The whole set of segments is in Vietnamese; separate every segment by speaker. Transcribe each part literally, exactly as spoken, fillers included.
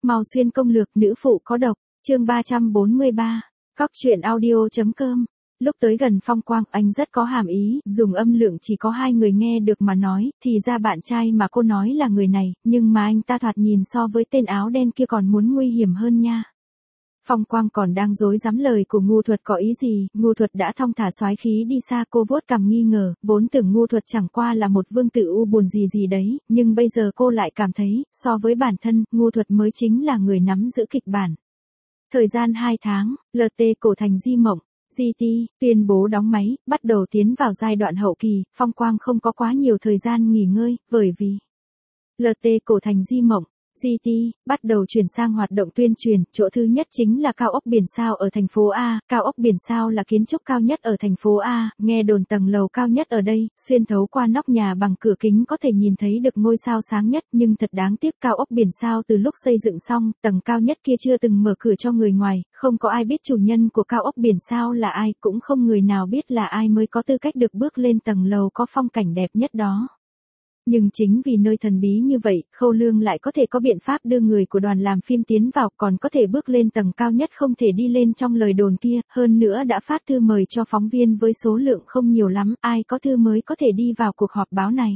Speaker 1: Mao Xuyên công lược nữ phụ có độc, chương ba trăm bốn mươi ba, Cóc truyện audio.com. Lúc tới gần Phong Quang, anh rất có hàm ý, dùng âm lượng chỉ có hai người nghe được mà nói, thì ra bạn trai mà cô nói là người này, nhưng mà anh ta thoạt nhìn so với tên áo đen kia còn muốn nguy hiểm hơn nha. Phong Quang còn đang dối dám lời của Ngu Thuật có ý gì, Ngu Thuật đã thong thả soái khí đi xa. Cô vuốt cằm nghi ngờ, vốn tưởng Ngu Thuật chẳng qua là một vương tử u buồn gì gì đấy, nhưng bây giờ cô lại cảm thấy, so với bản thân, Ngu Thuật mới chính là người nắm giữ kịch bản. Thời gian hai tháng, lờ tê cổ thành Di Mộng, giê tê, tuyên bố đóng máy, bắt đầu tiến vào giai đoạn hậu kỳ. Phong Quang không có quá nhiều thời gian nghỉ ngơi, bởi vì lờ tê cổ thành Di Mộng, giê tê, bắt đầu chuyển sang hoạt động tuyên truyền. Chỗ thứ nhất chính là cao ốc biển sao ở thành phố A. Cao ốc biển sao là kiến trúc cao nhất ở thành phố A, nghe đồn tầng lầu cao nhất ở đây, xuyên thấu qua nóc nhà bằng cửa kính có thể nhìn thấy được ngôi sao sáng nhất. Nhưng thật đáng tiếc, cao ốc biển sao từ lúc xây dựng xong, tầng cao nhất kia chưa từng mở cửa cho người ngoài, không có ai biết chủ nhân của cao ốc biển sao là ai, cũng không người nào biết là ai mới có tư cách được bước lên tầng lầu có phong cảnh đẹp nhất đó. Nhưng chính vì nơi thần bí như vậy, Khâu Lương lại có thể có biện pháp đưa người của đoàn làm phim tiến vào, còn có thể bước lên tầng cao nhất không thể đi lên trong lời đồn kia, hơn nữa đã phát thư mời cho phóng viên với số lượng không nhiều lắm, ai có thư mới có thể đi vào cuộc họp báo này.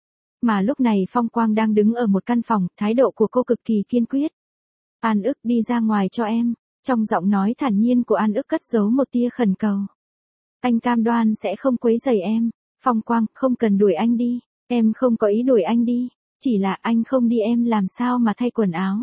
Speaker 1: Mà lúc này Phong Quang đang đứng ở một căn phòng, thái độ của cô cực kỳ kiên quyết. An Ức đi ra ngoài cho em, trong giọng nói thản nhiên của An Ức cất giấu một tia khẩn cầu. Anh cam đoan sẽ không quấy rầy em. Phong Quang, không cần đuổi anh đi. Em không có ý đuổi anh đi, chỉ là anh không đi em làm sao mà thay quần áo.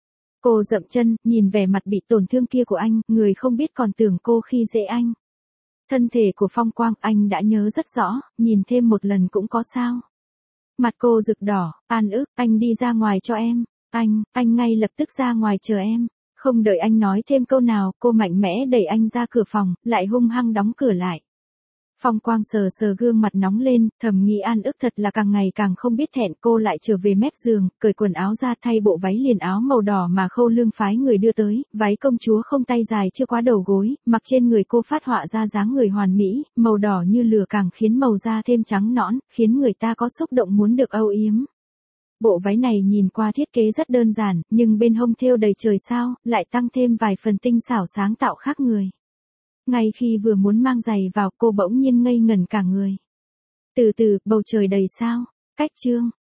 Speaker 1: Cô dậm chân, nhìn vẻ mặt bị tổn thương kia của anh, người không biết còn tưởng cô khi dễ anh. Thân thể của Phong Quang anh đã nhớ rất rõ, nhìn thêm một lần cũng có sao. Mặt cô rực đỏ, An Ức, anh đi ra ngoài cho em, anh, anh ngay lập tức ra ngoài chờ em. Không đợi anh nói thêm câu nào, cô mạnh mẽ đẩy anh ra cửa phòng, lại hung hăng đóng cửa lại. Phong Quang sờ sờ gương mặt nóng lên, thầm nghĩ An Ức thật là càng ngày càng không biết thẹn. Cô lại trở về mép giường, cởi quần áo ra thay bộ váy liền áo màu đỏ mà Khâu Lương phái người đưa tới, váy công chúa không tay dài chưa quá đầu gối, mặc trên người cô phát họa ra dáng người hoàn mỹ, màu đỏ như lửa càng khiến màu da thêm trắng nõn, khiến người ta có xúc động muốn được âu yếm. Bộ váy này nhìn qua thiết kế rất đơn giản, nhưng bên hông thêu đầy trời sao, lại tăng thêm vài phần tinh xảo sáng tạo khác người. Ngay khi vừa muốn mang giày vào, cô bỗng nhiên ngây ngẩn cả người. Từ từ, bầu trời đầy sao. Cách chương.